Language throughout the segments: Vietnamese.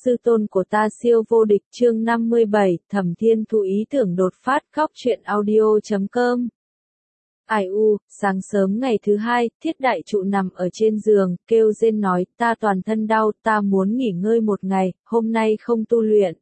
sư tôn của ta siêu vô địch chương 57, Thẩm Thiên Thu ý tưởng đột phát khóc chuyện audio.com. Ai u, sáng sớm ngày thứ hai, Thiết Đại Trụ nằm ở trên giường, kêu rên nói, ta toàn thân đau, ta muốn nghỉ ngơi một ngày, hôm nay không tu luyện.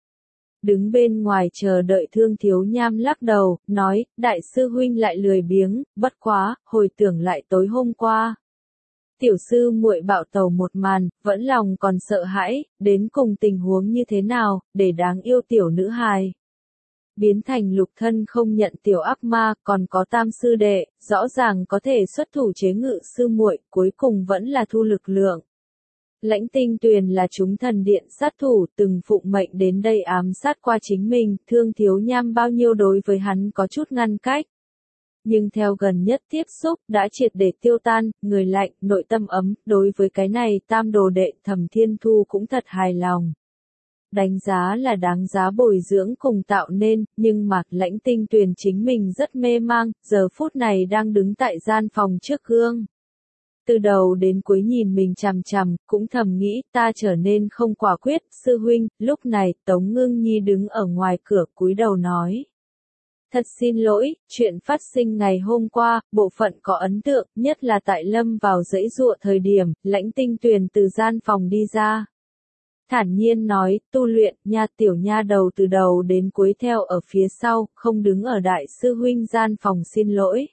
Đứng bên ngoài chờ đợi Thương Thiếu Nham lắc đầu, nói, đại sư huynh lại lười biếng, bất quá, hồi tưởng lại tối hôm qua. Tiểu sư muội bạo tẩu một màn, vẫn lòng còn sợ hãi, đến cùng tình huống như thế nào, để đáng yêu tiểu nữ hài. Biến thành lục thân không nhận tiểu ác ma, còn có tam sư đệ, rõ ràng có thể xuất thủ chế ngự sư muội, cuối cùng vẫn là thu lực lượng. Lãnh Tinh Tuyền là chúng thần điện sát thủ, từng phụng mệnh đến đây ám sát qua chính mình, Thương Thiếu Nham bao nhiêu đối với hắn có chút ngăn cách. Nhưng theo gần nhất tiếp xúc, đã triệt để tiêu tan, người lạnh, nội tâm ấm, đối với cái này tam đồ đệ Thẩm Thiên Thu cũng thật hài lòng. Đánh giá là đáng giá bồi dưỡng cùng tạo nên, nhưng mà Lãnh Tinh Tuyền chính mình rất mê mang, giờ phút này đang đứng tại gian phòng trước gương. Từ đầu đến cuối nhìn mình chằm chằm, cũng thầm nghĩ ta trở nên không quả quyết, sư huynh. Lúc này Tống Ngưng Nhi đứng ở ngoài cửa cúi đầu nói. Thật xin lỗi, chuyện phát sinh ngày hôm qua, bộ phận có ấn tượng, nhất là tại lâm vào dãy dụa thời điểm, Lãnh Tinh Tuyền từ gian phòng đi ra. Thản nhiên nói, tu luyện, nha tiểu nha đầu từ đầu đến cuối theo ở phía sau, không đứng ở đại sư huynh gian phòng xin lỗi.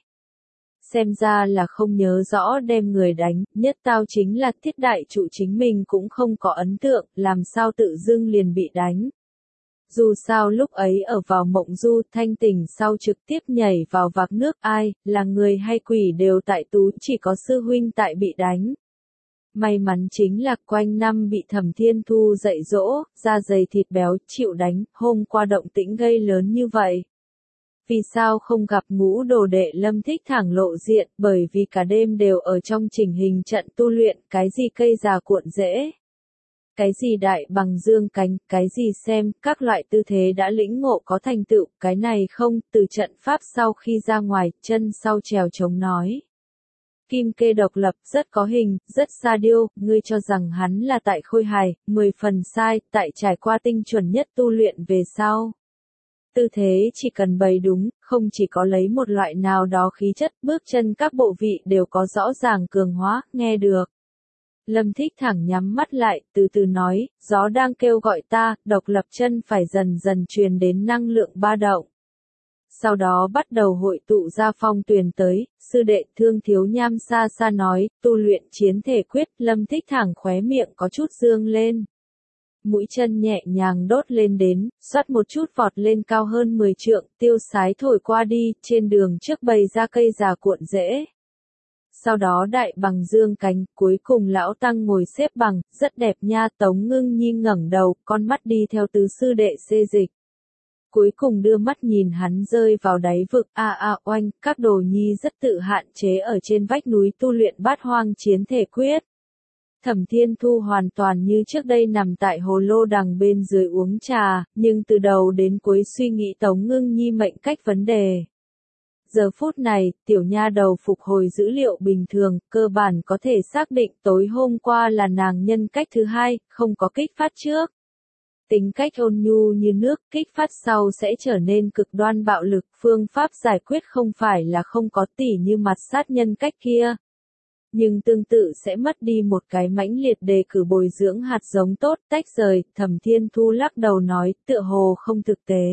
Xem ra là không nhớ rõ đem người đánh, nhất tao chính là Thiết Đại Trụ chính mình cũng không có ấn tượng, làm sao tự dưng liền bị đánh. Dù sao lúc ấy ở vào mộng du thanh tỉnh sau trực tiếp nhảy vào vạc nước ai, là người hay quỷ đều tại tú chỉ có sư huynh tại bị đánh. May mắn chính là quanh năm bị Thẩm Thiên Thu dạy dỗ, da dày thịt béo, chịu đánh, hôm qua động tĩnh gây lớn như vậy. Vì sao không gặp ngũ đồ đệ Lâm Thích Thẳng lộ diện, bởi vì cả đêm đều ở trong chỉnh hình trận tu luyện, cái gì cây già cuộn rễ. Cái gì đại bằng dương cánh, cái gì xem, các loại tư thế đã lĩnh ngộ có thành tựu, cái này không, từ trận pháp sau khi ra ngoài, chân sau trèo chống nói. Kim Kê độc lập, rất có hình, rất sa điêu, ngươi cho rằng hắn là tại khôi hài, 10 phần sai, tại trải qua tinh chuẩn nhất tu luyện về sau. Tư thế chỉ cần bày đúng, không chỉ có lấy một loại nào đó khí chất, bước chân các bộ vị đều có rõ ràng cường hóa, nghe được. Lâm Thích Thẳng nhắm mắt lại, từ từ nói, gió đang kêu gọi ta, độc lập chân phải dần dần truyền đến năng lượng ba động. Sau đó bắt đầu hội tụ ra phong tuyền tới, sư đệ Thương Thiếu Nham xa xa nói, tu luyện chiến thể quyết, Lâm Thích Thẳng khóe miệng có chút dương lên. Mũi chân nhẹ nhàng đốt lên đến, xoát một chút vọt lên cao hơn 10 trượng, tiêu sái thổi qua đi, trên đường trước bày ra cây già cuộn rễ. Sau đó đại bằng dương cánh, cuối cùng lão tăng ngồi xếp bằng, rất đẹp nha. Tống Ngưng Nhi ngẩng đầu, con mắt đi theo tứ sư đệ xê dịch. Cuối cùng đưa mắt nhìn hắn rơi vào đáy vực, oanh, các đồ nhi rất tự hạn chế ở trên vách núi tu luyện bát hoang chiến thể quyết. Thẩm Thiên Thu hoàn toàn như trước đây nằm tại hồ lô đằng bên dưới uống trà, nhưng từ đầu đến cuối suy nghĩ Tống Ngưng Nhi mệnh cách vấn đề. Giờ phút này, tiểu nha đầu phục hồi dữ liệu bình thường, cơ bản có thể xác định tối hôm qua là nàng nhân cách thứ hai, không có kích phát trước. Tính cách ôn nhu như nước, kích phát sau sẽ trở nên cực đoan bạo lực, phương pháp giải quyết không phải là không có tỉ như mặt sát nhân cách kia. Nhưng tương tự sẽ mất đi một cái mãnh liệt đề cử bồi dưỡng hạt giống tốt, tách rời, Thẩm Thiên Thu lắc đầu nói, tựa hồ không thực tế.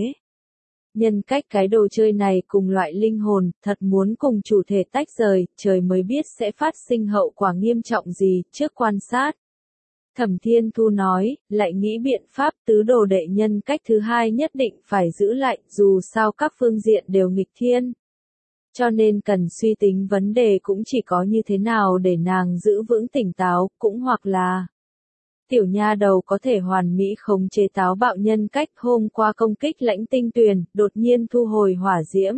Nhân cách cái đồ chơi này cùng loại linh hồn, thật muốn cùng chủ thể tách rời, trời mới biết sẽ phát sinh hậu quả nghiêm trọng gì, trước quan sát. Thẩm Thiên Thu nói, lại nghĩ biện pháp tứ đồ đệ nhân cách thứ hai nhất định phải giữ lại, dù sao các phương diện đều nghịch thiên. Cho nên cần suy tính vấn đề cũng chỉ có như thế nào để nàng giữ vững tỉnh táo, cũng hoặc là tiểu nha đầu có thể hoàn mỹ khống chế táo bạo nhân cách. Hôm qua công kích Lãnh Tinh Tuyền, đột nhiên thu hồi hỏa diễm.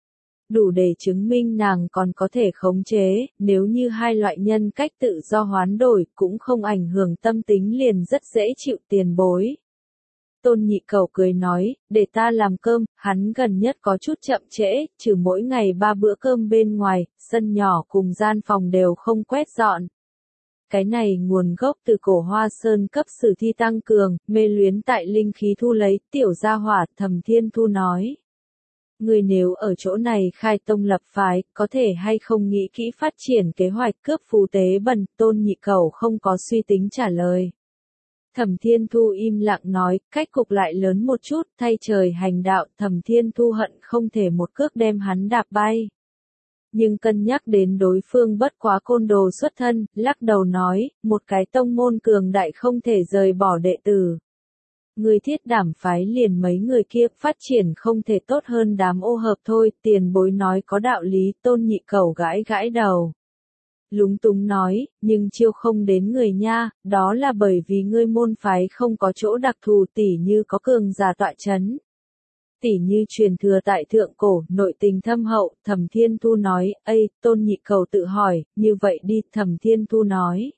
Đủ để chứng minh nàng còn có thể khống chế, nếu như hai loại nhân cách tự do hoán đổi cũng không ảnh hưởng tâm tính liền rất dễ chịu tiền bối. Tôn Nhị Cẩu cười nói, để ta làm cơm, hắn gần nhất có chút chậm trễ, trừ mỗi ngày 3 bữa cơm bên ngoài, sân nhỏ cùng gian phòng đều không quét dọn. cái này nguồn gốc từ cổ Hoa Sơn cấp sử thi tăng cường, mê luyến tại linh khí thu lấy, tiểu gia hỏa, Thẩm Thiên Thu nói. Người nếu ở chỗ này khai tông lập phái, có thể hay không nghĩ kỹ phát triển kế hoạch cướp phú tế bần, Tôn Nhị Cẩu không có suy tính trả lời. Thẩm Thiên Thu im lặng nói, cách cục lại lớn một chút, thay trời hành đạo, Thẩm Thiên Thu hận không thể một cước đem hắn đạp bay. Nhưng cân nhắc đến đối phương bất quá côn đồ xuất thân, lắc đầu nói, một cái tông môn cường đại không thể rời bỏ đệ tử. Người Thiết Đảm phái liền mấy người kia phát triển không thể tốt hơn đám ô hợp thôi, tiền bối nói có đạo lý, Tôn Nhị Cẩu gãi gãi đầu. Lúng túng nói, nhưng chiêu không đến người nha, đó là bởi vì ngươi môn phái không có chỗ đặc thù tỉ như có cường giả tọa chấn. Tỉ như truyền thừa tại thượng cổ, nội tình thâm hậu, Thẩm Thiên Thu nói, ây, Tôn Nhị Cẩu tự hỏi, như vậy đi, Thẩm Thiên Thu nói.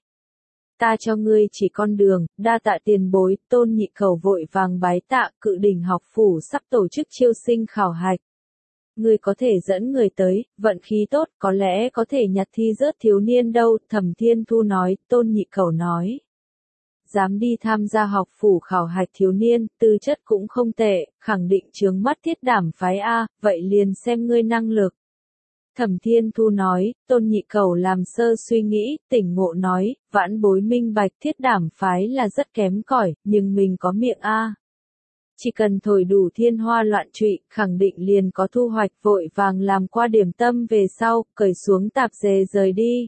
Ta cho ngươi chỉ con đường, đa tạ tiền bối, Tôn Nhị Cẩu vội vàng bái tạ, Cự Đỉnh học phủ sắp tổ chức chiêu sinh khảo hạch. Ngươi có thể dẫn người tới, vận khí tốt, có lẽ có thể nhặt thi rớt thiếu niên đâu, Thẩm Thiên Thu nói, Tôn Nhị Cẩu nói. Dám đi tham gia học phủ khảo hạch thiếu niên, tư chất cũng không tệ, khẳng định chướng mắt Thiết Đảm phái A, vậy liền xem ngươi năng lực. Thẩm Thiên Thu nói, Tôn Nhị Cẩu làm sơ suy nghĩ, tỉnh ngộ nói, vãn bối minh bạch Thiết Đảm phái là rất kém cỏi, nhưng mình có miệng A. Chỉ cần thổi đủ thiên hoa loạn trụy, khẳng định liền có thu hoạch, vội vàng làm qua điểm tâm về sau, cởi xuống tạp dề rời đi.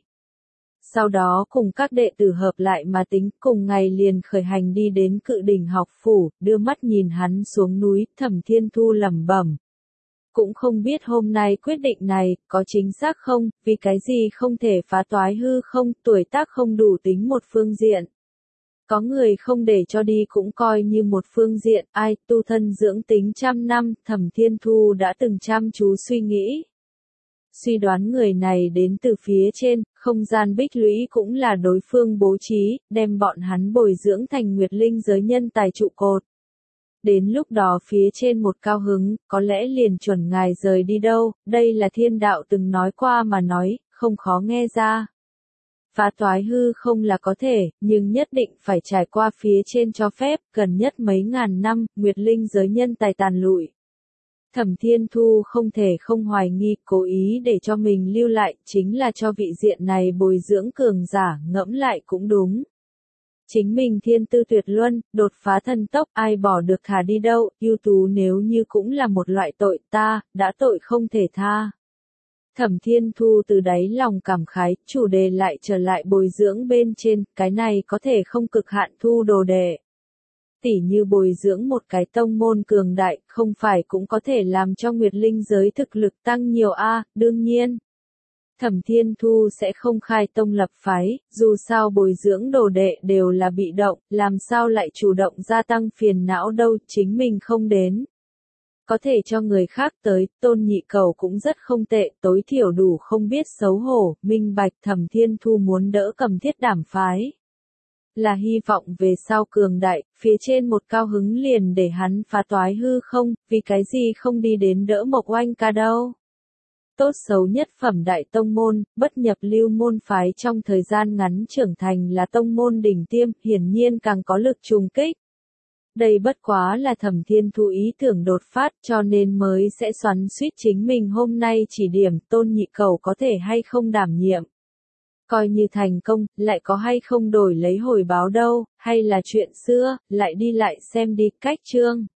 Sau đó cùng các đệ tử hợp lại mà tính, cùng ngày liền khởi hành đi đến Cự Đỉnh học phủ, đưa mắt nhìn hắn xuống núi, Thẩm Thiên Thu lẩm bẩm. Cũng không biết hôm nay quyết định này, có chính xác không, vì cái gì không thể phá toái hư không, tuổi tác không đủ tính một phương diện. Có người không để cho đi cũng coi như một phương diện, ai, tu thân dưỡng tính trăm năm, Thẩm Thiên Thu đã từng chăm chú suy nghĩ. Suy đoán người này đến từ phía trên, không gian bích lũy cũng là đối phương bố trí, đem bọn hắn bồi dưỡng thành nguyệt linh giới nhân tài trụ cột. Đến lúc đó phía trên một cao hứng, có lẽ liền chuẩn ngài rời đi đâu, đây là thiên đạo từng nói qua mà nói, không khó nghe ra. Phá toái hư không là có thể, nhưng nhất định phải trải qua phía trên cho phép, gần nhất mấy ngàn năm, nguyệt linh giới nhân tài tàn lụi. Thẩm Thiên Thu không thể không hoài nghi, cố ý để cho mình lưu lại, chính là cho vị diện này bồi dưỡng cường giả, ngẫm lại cũng đúng. Chính mình thiên tư tuyệt luân, đột phá thần tốc, ai bỏ được thả đi đâu, ưu tú nếu như cũng là một loại tội, ta, đã tội không thể tha. Thẩm Thiên Thu từ đáy lòng cảm khái, chủ đề lại trở lại bồi dưỡng bên trên, cái này có thể không cực hạn thu đồ đệ. Tỉ như bồi dưỡng một cái tông môn cường đại, không phải cũng có thể làm cho nguyệt linh giới thực lực tăng nhiều a, đương nhiên. Thẩm Thiên Thu sẽ không khai tông lập phái, dù sao bồi dưỡng đồ đệ đều là bị động, làm sao lại chủ động gia tăng phiền não đâu, chính mình không đến. Có thể cho người khác tới, Tôn Nhị Cẩu cũng rất không tệ, tối thiểu đủ không biết xấu hổ, minh bạch Thẩm Thiên Thu muốn đỡ Cầm Thiết Đảm phái. Là hy vọng về sau cường đại, phía trên một cao hứng liền để hắn phá toái hư không, vì cái gì không đi đến đỡ Mộc Oanh ca đâu. Tốt xấu nhất phẩm đại tông môn, bất nhập lưu môn phái trong thời gian ngắn trưởng thành là tông môn đỉnh tiêm, hiển nhiên càng có lực trùng kích. Đây bất quá là Thẩm Thiên Thu ý tưởng đột phát cho nên mới sẽ xoắn suýt chính mình hôm nay chỉ điểm Tôn Nhị Cẩu có thể hay không đảm nhiệm. Coi như thành công, lại có hay không đổi lấy hồi báo đâu, hay là chuyện xưa, lại đi lại xem đi, cách chương.